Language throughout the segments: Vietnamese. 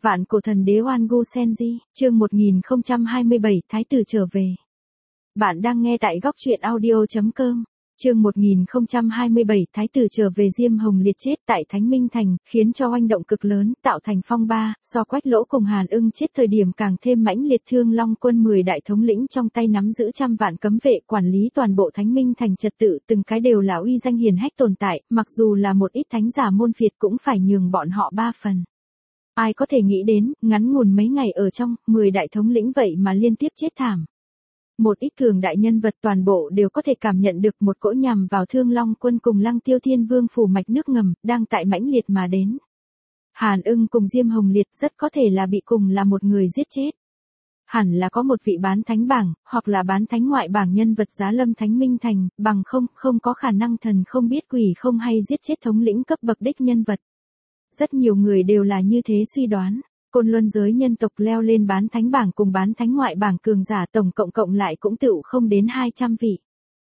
Vạn cổ thần đế Oan Gu Senji, chương 1027, Thái tử trở về. Bạn đang nghe tại góc truyện audio.com. Chương 1027, Thái tử trở về. Diêm Hồng Liệt chết tại Thánh Minh Thành, khiến cho oanh động cực lớn, tạo thành phong ba. So Quách Lỗ cùng Hàn Ưng chết thời điểm càng thêm mãnh liệt. Thương Long quân 10 đại thống lĩnh trong tay nắm giữ trăm vạn cấm vệ, quản lý toàn bộ Thánh Minh Thành trật tự, từng cái đều là uy danh hiển hách tồn tại, mặc dù là một ít thánh giả môn phiệt cũng phải nhường bọn họ 3 phần. Ai có thể nghĩ đến, ngắn ngủn mấy ngày ở trong, 10 đại thống lĩnh vậy mà liên tiếp chết thảm. Một ít cường đại nhân vật toàn bộ đều có thể cảm nhận được một cỗ nhằm vào Thương Long quân cùng Lăng Tiêu Thiên Vương phủ mạch nước ngầm, đang tại mãnh liệt mà đến. Hàn Ưng cùng Diêm Hồng Liệt rất có thể là bị cùng là một người giết chết. Hẳn là có một vị bán thánh bảng, hoặc là bán thánh ngoại bảng nhân vật giá lâm Thánh Minh Thành, bằng không có khả năng thần không biết quỷ không hay giết chết thống lĩnh cấp bậc đích nhân vật. Rất nhiều người đều là như thế suy đoán. Côn Luân giới nhân tộc leo lên bán thánh bảng cùng bán thánh ngoại bảng cường giả tổng cộng lại cũng tựu không đến 200 vị.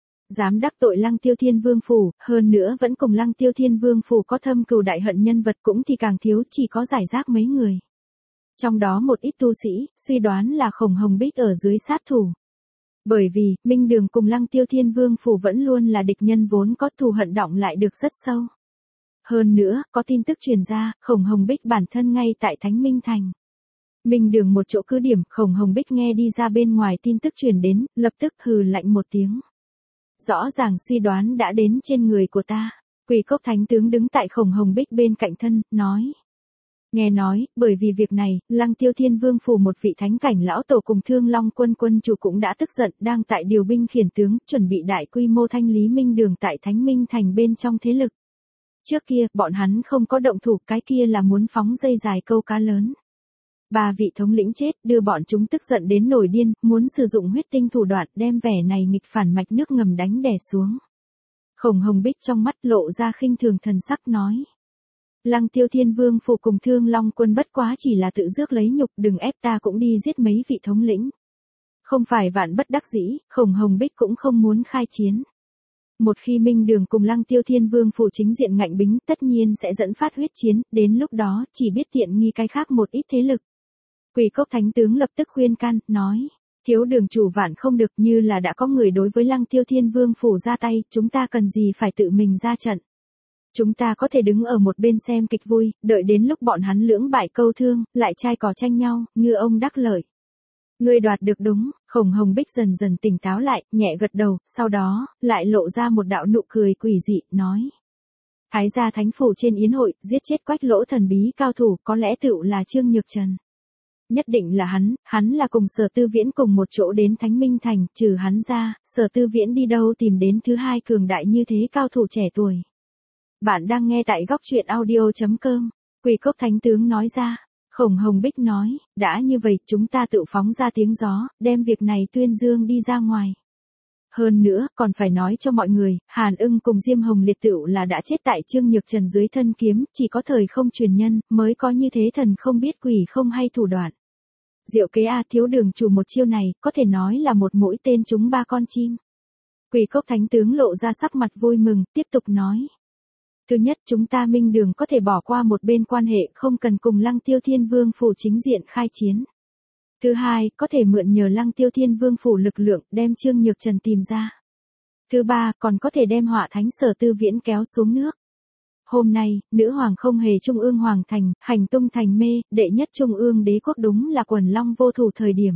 Dám đắc tội Lăng Tiêu Thiên Vương phủ, hơn nữa vẫn cùng Lăng Tiêu Thiên Vương phủ có thâm cừu đại hận nhân vật cũng thì càng thiếu, chỉ có giải rác mấy người. Trong đó một ít tu sĩ, suy đoán là Khổng Hồng Bích ở dưới sát thủ. Bởi vì, Minh Đường cùng Lăng Tiêu Thiên Vương phủ vẫn luôn là địch nhân, vốn có thù hận đọng lại được rất sâu. Hơn nữa, có tin tức truyền ra, Khổng Hồng Bích bản thân ngay tại Thánh Minh Thành. Minh Đường một chỗ cứ điểm, Khổng Hồng Bích nghe đi ra bên ngoài tin tức truyền đến, lập tức hừ lạnh một tiếng. Rõ ràng suy đoán đã đến trên người của ta. Quỷ Cốc Thánh tướng đứng tại Khổng Hồng Bích bên cạnh thân, nói. Nghe nói, bởi vì việc này, Lăng Tiêu Thiên Vương phủ một vị thánh cảnh lão tổ cùng Thương Long quân quân chủ cũng đã tức giận, đang tại điều binh khiển tướng, chuẩn bị đại quy mô thanh lý Minh Đường tại Thánh Minh Thành bên trong thế lực. Trước kia, bọn hắn không có động thủ, cái kia là muốn phóng dây dài câu cá lớn. 3 vị thống lĩnh chết, đưa bọn chúng tức giận đến nổi điên, muốn sử dụng huyết tinh thủ đoạn đem vẻ này nghịch phản mạch nước ngầm đánh đè xuống. Khổng Hồng Bích trong mắt lộ ra khinh thường thần sắc nói. Lăng Tiêu Thiên Vương phủ cùng Thương Long quân bất quá chỉ là tự rước lấy nhục, đừng ép ta cũng đi giết mấy vị thống lĩnh. Không phải vạn bất đắc dĩ, Khổng Hồng Bích cũng không muốn khai chiến. Một khi Minh Đường cùng Lăng Tiêu Thiên Vương phủ chính diện ngạnh bính, tất nhiên sẽ dẫn phát huyết chiến, đến lúc đó chỉ biết tiện nghi cái khác một ít thế lực. Quỷ Cốc Thánh tướng lập tức khuyên can, nói, thiếu đường chủ vạn không được, như là đã có người đối với Lăng Tiêu Thiên Vương phủ ra tay, chúng ta cần gì phải tự mình ra trận. Chúng ta có thể đứng ở một bên xem kịch vui, đợi đến lúc bọn hắn lưỡng bại câu thương, lại chai cỏ tranh nhau, ngư ông đắc lợi. Ngươi đoạt được đúng. Khổng Hồng Bích dần dần tỉnh táo lại, nhẹ gật đầu, sau đó, lại lộ ra một đạo nụ cười quỷ dị, nói. Thái gia thánh phủ trên yến hội, giết chết Quách Lỗ thần bí cao thủ, có lẽ tựu là Trương Nhược Trần. Nhất định là hắn là cùng Sở Tư Viễn cùng một chỗ đến Thánh Minh Thành, trừ hắn ra, Sở Tư Viễn đi đâu tìm đến thứ hai cường đại như thế cao thủ trẻ tuổi. Bạn đang nghe tại góc truyện audio.com. Quỷ Cốc Thánh tướng nói ra. Khổng Hồng Bích nói, đã như vậy, chúng ta tự phóng ra tiếng gió, đem việc này tuyên dương đi ra ngoài. Hơn nữa, còn phải nói cho mọi người, Hàn Ưng cùng Diêm Hồng Liệt tựu là đã chết tại Trương Nhược Trần dưới thân kiếm, chỉ có thời không truyền nhân, mới có như thế thần không biết quỷ không hay thủ đoạn. Diệu kế a, thiếu đường chủ một chiêu này, có thể nói là một mũi tên trúng 3 con chim. Quỷ Cốc Thánh tướng lộ ra sắc mặt vui mừng, tiếp tục nói. Thứ nhất, chúng ta Minh Đường có thể bỏ qua một bên quan hệ, không cần cùng Lăng Tiêu Thiên Vương phủ chính diện khai chiến. Thứ hai, có thể mượn nhờ Lăng Tiêu Thiên Vương phủ lực lượng, đem Trương Nhược Trần tìm ra. Thứ ba, còn có thể đem Họa Thánh Sở Tư Viễn kéo xuống nước. Hôm nay, nữ hoàng không hề trung ương hoàng thành, hành tung thành mê, đệ nhất trung ương đế quốc đúng là quần long vô thủ thời điểm.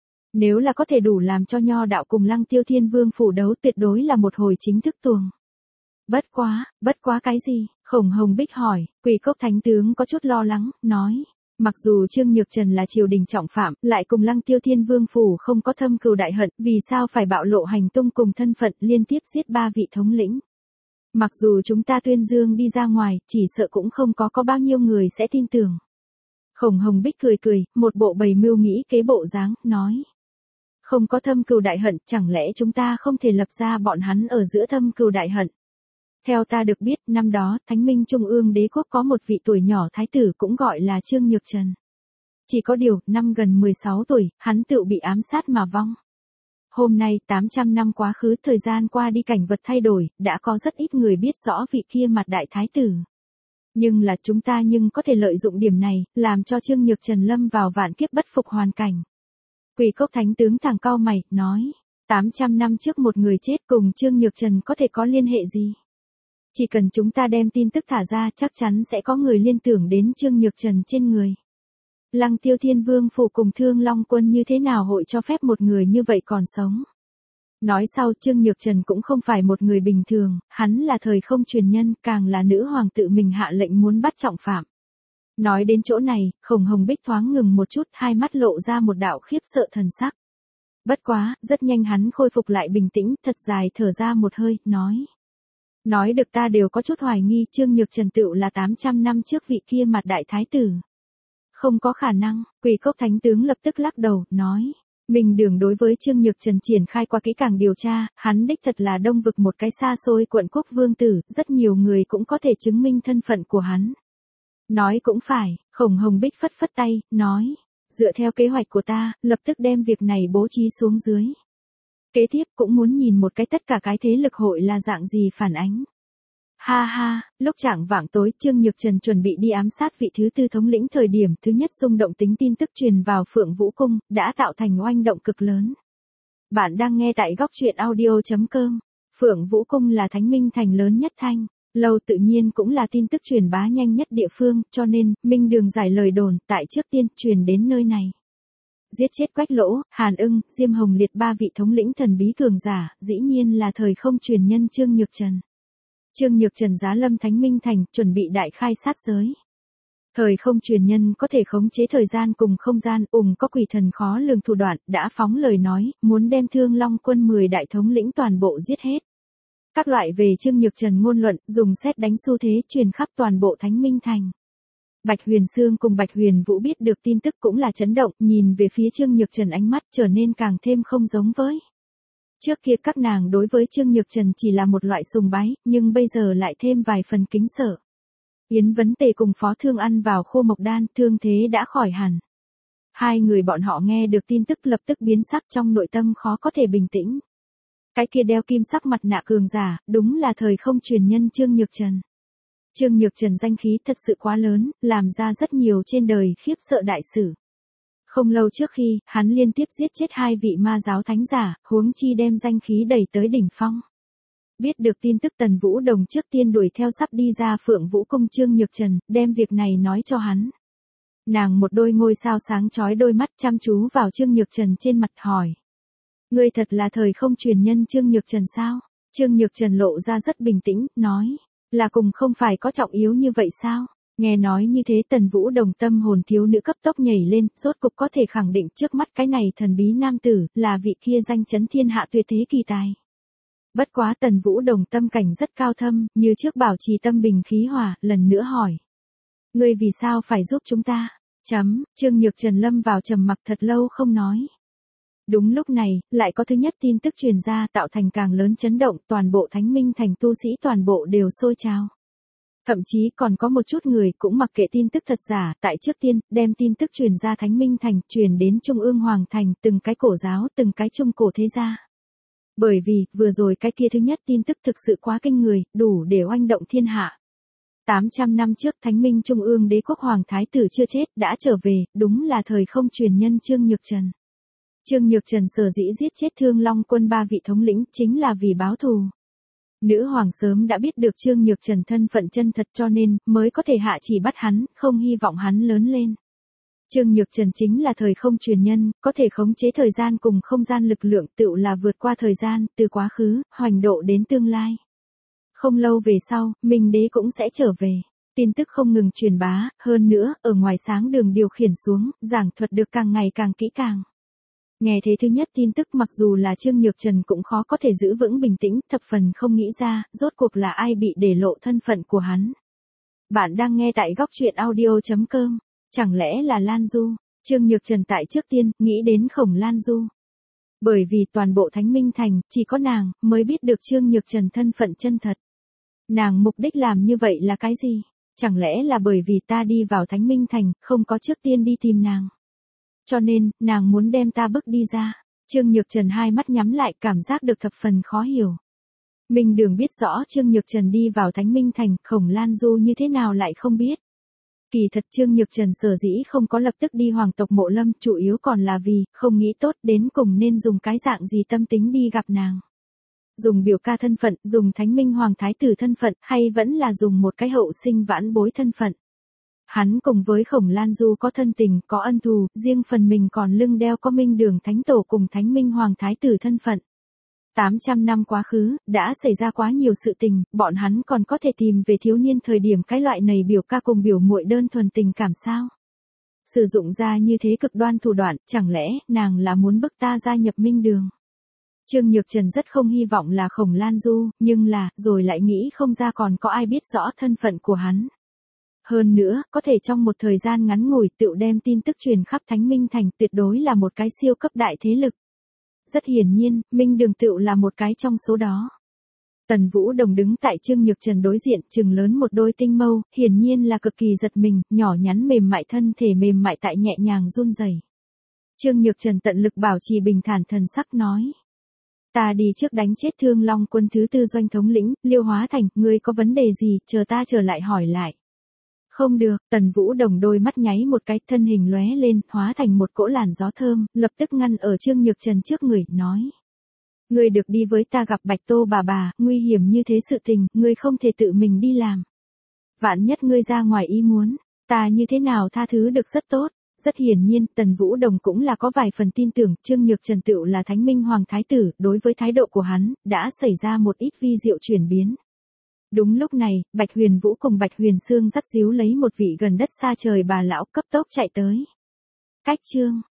Nếu là có thể đủ làm cho nho đạo cùng Lăng Tiêu Thiên Vương phủ đấu, tuyệt đối là một hồi chính thức tuồng. Bất quá cái gì? Khổng Hồng Bích hỏi. Quỷ Cốc Thánh tướng có chút lo lắng, nói. Mặc dù Trương Nhược Trần là triều đình trọng phạm, lại cùng Lăng Tiêu Thiên Vương phủ không có thâm cừu đại hận, vì sao phải bạo lộ hành tung cùng thân phận liên tiếp giết 3 vị thống lĩnh? Mặc dù chúng ta tuyên dương đi ra ngoài, chỉ sợ cũng không có bao nhiêu người sẽ tin tưởng. Khổng Hồng Bích cười, một bộ bày mưu nghĩ kế bộ dáng, nói. Không có thâm cừu đại hận, chẳng lẽ chúng ta không thể lập ra bọn hắn ở giữa thâm cừu đại hận? Theo ta được biết, năm đó, Thánh Minh Trung ương đế quốc có một vị tuổi nhỏ thái tử cũng gọi là Trương Nhược Trần. Chỉ có điều, năm gần 16 tuổi, hắn tự bị ám sát mà vong. Hôm nay, 800 năm quá khứ, thời gian qua đi cảnh vật thay đổi, đã có rất ít người biết rõ vị kia mặt đại thái tử. Nhưng là chúng ta nhưng có thể lợi dụng điểm này, làm cho Trương Nhược Trần lâm vào vạn kiếp bất phục hoàn cảnh. Quỷ Cốc Thánh Tướng thẳng cau mày, nói, 800 năm trước một người chết cùng Trương Nhược Trần có thể có liên hệ gì? Chỉ cần chúng ta đem tin tức thả ra chắc chắn sẽ có người liên tưởng đến Trương Nhược Trần trên người. Lăng Tiêu Thiên Vương phủ cùng Thương Long Quân như thế nào hội cho phép một người như vậy còn sống? Nói sau Trương Nhược Trần cũng không phải một người bình thường, hắn là thời không truyền nhân, càng là nữ hoàng tự mình hạ lệnh muốn bắt trọng phạm. Nói đến chỗ này, Khổng Hồng Bích thoáng ngừng một chút, hai mắt lộ ra một đạo khiếp sợ thần sắc. Bất quá, rất nhanh hắn khôi phục lại bình tĩnh, thật dài thở ra một hơi, nói. Nói được ta đều có chút hoài nghi Trương Nhược Trần tựu là 800 năm trước vị kia mặt đại thái tử. Không có khả năng, Quỷ Cốc Thánh Tướng lập tức lắc đầu, nói. Minh Đường đối với Trương Nhược Trần triển khai qua kỹ càng điều tra, hắn đích thật là Đông Vực một cái xa xôi quận quốc vương tử, rất nhiều người cũng có thể chứng minh thân phận của hắn. Nói cũng phải, Khổng Hồng Bích phất phất tay, nói. Dựa theo kế hoạch của ta, lập tức đem việc này bố trí xuống dưới. Kế tiếp cũng muốn nhìn một cái tất cả cái thế lực hội là dạng gì phản ánh. Ha ha, lúc chạng vạng tối Trương Nhược Trần chuẩn bị đi ám sát vị thứ tư thống lĩnh thời điểm thứ nhất xung động tính tin tức truyền vào Phượng Vũ Cung, đã tạo thành oanh động cực lớn. Bạn đang nghe tại góc truyện audio.com. Phượng Vũ Cung là Thánh Minh Thành lớn nhất Thanh lâu tự nhiên cũng là tin tức truyền bá nhanh nhất địa phương, cho nên, Minh Đường giải lời đồn, tại trước tiên truyền đến nơi này. Giết chết Quách Lỗ, Hàn Ưng, Diêm Hồng Liệt ba vị thống lĩnh thần bí cường giả, dĩ nhiên là thời không truyền nhân Trương Nhược Trần. Trương Nhược Trần giá lâm Thánh Minh Thành, chuẩn bị đại khai sát giới. Thời không truyền nhân có thể khống chế thời gian cùng không gian, có quỷ thần khó lường thủ đoạn, đã phóng lời nói, muốn đem Thương Long Quân 10 đại thống lĩnh toàn bộ giết hết. Các loại về Trương Nhược Trần ngôn luận, dùng sét đánh xu thế truyền khắp toàn bộ Thánh Minh Thành. Bạch Huyền Sương cùng Bạch Huyền Vũ biết được tin tức cũng là chấn động, nhìn về phía Trương Nhược Trần ánh mắt trở nên càng thêm không giống với. Trước kia các nàng đối với Trương Nhược Trần chỉ là một loại sùng bái, nhưng bây giờ lại thêm vài phần kính sợ. Yến Vấn Tề cùng Phó Thương ăn vào khô mộc đan, thương thế đã khỏi hẳn. Hai người bọn họ nghe được tin tức lập tức biến sắc, trong nội tâm khó có thể bình tĩnh. Cái kia đeo kim sắc mặt nạ cường giả, đúng là thời không truyền nhân Trương Nhược Trần. Trương Nhược Trần danh khí thật sự quá lớn, làm ra rất nhiều trên đời khiếp sợ đại sự. Không lâu trước khi, hắn liên tiếp giết chết 2 vị ma giáo thánh giả, huống chi đem danh khí đẩy tới đỉnh phong. Biết được tin tức Tần Vũ Đồng trước tiên đuổi theo sắp đi ra Phượng Vũ Cung Trương Nhược Trần, đem việc này nói cho hắn. Nàng một đôi ngôi sao sáng chói đôi mắt chăm chú vào Trương Nhược Trần trên mặt hỏi. Ngươi thật là thời không truyền nhân Trương Nhược Trần sao? Trương Nhược Trần lộ ra rất bình tĩnh, nói. Là cùng không phải có trọng yếu như vậy sao? Nghe nói như thế Tần Vũ Đồng tâm hồn thiếu nữ cấp tốc nhảy lên, rốt cục có thể khẳng định trước mắt cái này thần bí nam tử, là vị kia danh chấn thiên hạ tuyệt thế kỳ tài. Bất quá Tần Vũ Đồng tâm cảnh rất cao thâm, như trước bảo trì tâm bình khí hòa, lần nữa hỏi. Ngươi vì sao phải giúp chúng ta? Trương Nhược Trần lâm vào trầm mặc thật lâu không nói. Đúng lúc này, lại có thứ nhất tin tức truyền ra tạo thành càng lớn chấn động, toàn bộ Thánh Minh Thành tu sĩ toàn bộ đều sôi trào. Thậm chí còn có một chút người cũng mặc kệ tin tức thật giả, tại trước tiên, đem tin tức truyền ra Thánh Minh Thành, truyền đến Trung ương Hoàng Thành, từng cái cổ giáo, từng cái trung cổ thế gia. Bởi vì, vừa rồi cái kia thứ nhất tin tức thực sự quá kinh người, đủ để oanh động thiên hạ. 800 năm trước Thánh Minh Trung ương đế quốc Hoàng Thái tử chưa chết, đã trở về, đúng là thời không truyền nhân Trương Nhược Trần. Trương Nhược Trần sở dĩ giết chết Thương Long Quân 3 vị thống lĩnh chính là vì báo thù. Nữ hoàng sớm đã biết được Trương Nhược Trần thân phận chân thật cho nên mới có thể hạ chỉ bắt hắn, không hy vọng hắn lớn lên. Trương Nhược Trần chính là thời không truyền nhân, có thể khống chế thời gian cùng không gian lực lượng tựu là vượt qua thời gian, từ quá khứ, hoành độ đến tương lai. Không lâu về sau, Minh Đế cũng sẽ trở về. Tin tức không ngừng truyền bá, hơn nữa, ở ngoài sáng đường điều khiển xuống, giảng thuật được càng ngày càng kỹ càng. Nghe thế thứ nhất tin tức mặc dù là Trương Nhược Trần cũng khó có thể giữ vững bình tĩnh, thập phần không nghĩ ra, rốt cuộc là ai bị để lộ thân phận của hắn. Bạn đang nghe tại góc truyện audio.com, chẳng lẽ là Lan Du? Trương Nhược Trần tại trước tiên, nghĩ đến Khổng Lan Du. Bởi vì toàn bộ Thánh Minh Thành, chỉ có nàng, mới biết được Trương Nhược Trần thân phận chân thật. Nàng mục đích làm như vậy là cái gì? Chẳng lẽ là bởi vì ta đi vào Thánh Minh Thành, không có trước tiên đi tìm nàng? Cho nên, nàng muốn đem ta bức đi ra. Trương Nhược Trần hai mắt nhắm lại, cảm giác được thập phần khó hiểu. Minh Đường biết rõ Trương Nhược Trần đi vào Thánh Minh Thành, Khổng Lan Du như thế nào lại không biết. Kỳ thật Trương Nhược Trần sở dĩ không có lập tức đi hoàng tộc Mộ Lâm, chủ yếu còn là vì, không nghĩ tốt đến cùng nên dùng cái dạng gì tâm tính đi gặp nàng. Dùng biểu ca thân phận, dùng Thánh Minh Hoàng Thái tử thân phận, hay vẫn là dùng một cái hậu sinh vãn bối thân phận. Hắn cùng với Khổng Lan Du có thân tình, có ân thù, riêng phần mình còn lưng đeo có Minh Đường Thánh Tổ cùng Thánh Minh Hoàng Thái tử thân phận. 800 năm quá khứ, đã xảy ra quá nhiều sự tình, bọn hắn còn có thể tìm về thiếu niên thời điểm cái loại này biểu ca cùng biểu muội đơn thuần tình cảm sao? Sử dụng ra như thế cực đoan thủ đoạn, chẳng lẽ nàng là muốn bức ta gia nhập Minh Đường? Trương Nhược Trần rất không hy vọng là Khổng Lan Du, nhưng là, rồi lại nghĩ không ra còn có ai biết rõ thân phận của hắn. Hơn nữa, có thể trong một thời gian ngắn ngủi tự đem tin tức truyền khắp Thánh Minh Thành, tuyệt đối là một cái siêu cấp đại thế lực. Rất hiển nhiên, Minh Đường tựu là một cái trong số đó. Tần Vũ Đồng đứng tại Trương Nhược Trần đối diện, trừng lớn một đôi tinh mâu, hiển nhiên là cực kỳ giật mình, nhỏ nhắn mềm mại thân thể mềm mại tại nhẹ nhàng run rẩy. Trương Nhược Trần tận lực bảo trì bình thản thần sắc nói. Ta đi trước đánh chết Thương Long quân thứ 4 doanh thống lĩnh, Liêu Hóa Thành, ngươi có vấn đề gì, chờ ta trở lại hỏi lại. Không được, Tần Vũ Đồng đôi mắt nháy một cái, thân hình lóe lên, hóa thành một cỗ làn gió thơm, lập tức ngăn ở Trương Nhược Trần trước người, nói. Ngươi được đi với ta gặp Bạch Tô bà, nguy hiểm như thế sự tình, ngươi không thể tự mình đi làm. Vạn nhất ngươi ra ngoài ý muốn, ta như thế nào tha thứ được rất tốt. Rất hiển nhiên, Tần Vũ Đồng cũng là có vài phần tin tưởng, Trương Nhược Trần tựu là Thánh Minh Hoàng Thái tử, đối với thái độ của hắn, đã xảy ra một ít vi diệu chuyển biến. Đúng lúc này, Bạch Huyền Vũ cùng Bạch Huyền Sương dắt díu lấy một vị gần đất xa trời bà lão cấp tốc chạy tới. Cách chương